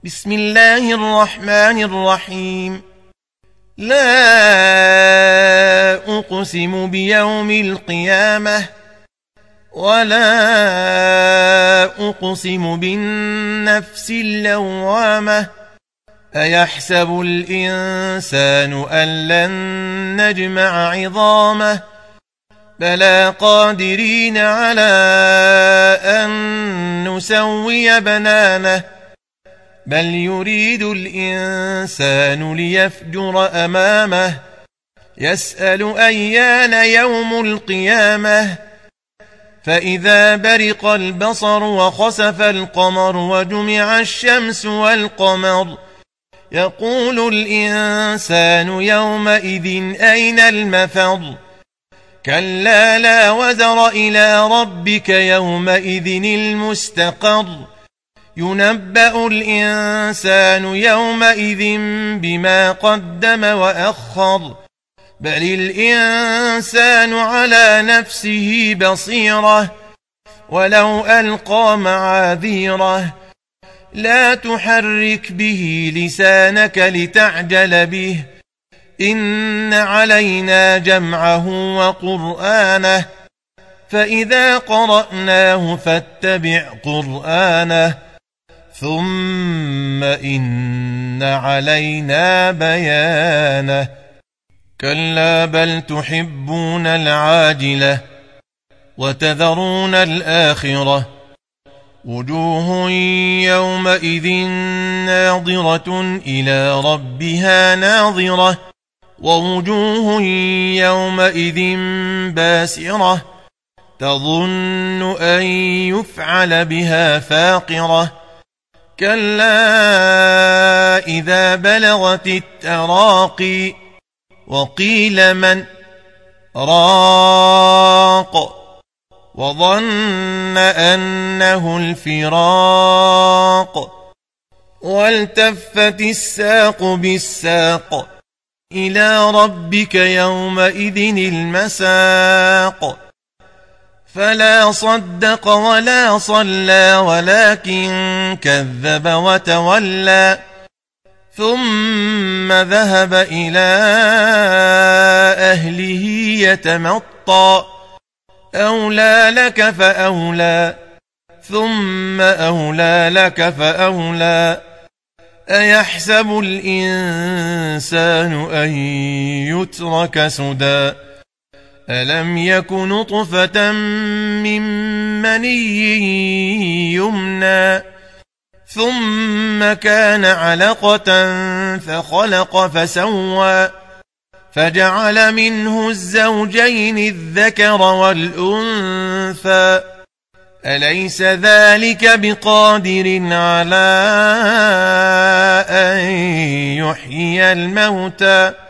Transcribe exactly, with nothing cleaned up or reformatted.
بسم الله الرحمن الرحيم. لا أقسم بيوم القيامة ولا أقسم بالنفس اللوامة أيحسب الإنسان أن لن نجمع عظامه بلى قادرين على أن نسوي بنانه بل يريد الإنسان ليفجر أمامه يسأل أيان يوم القيامة فإذا برق البصر وخسف القمر وجمع الشمس والقمر يقول الإنسان يومئذ أين المفر كلا لا وزر إلى ربك يومئذ المستقر ينبأ الإنسان يومئذ بما قدم وأخر بل الإنسان على نفسه بصيرة ولو ألقى معاذيره لا تحرك به لسانك لتعجل به إن علينا جمعه وقرآنه فإذا قرأناه فاتبع قرآنه ثم إن علينا بيانه كلا بل تحبون العاجلة وتذرون الآخرة وجوه يومئذ ناظرة إلى ربها ناظرة ووجوه يومئذ باسرة تظن أن يفعل بها فاقرة كلا إذا بلغت التراقي وقيل من راق وظن أنه الفراق والتفت الساق بالساق إلى ربك يومئذ المساق فلا صدق ولا صلى ولكن كذب وتولى ثم ذهب إلى أهله يتمطى أولى لك فأولى ثم أولى لك فأولى أيحسب الإنسان أن يترك سدى ألم يك نطفة من مني يمنى ثم كان علقة فخلق فسوى فجعل منه الزوجين الذكر والأنثى أليس ذلك بقادر على أن يحيي الموتى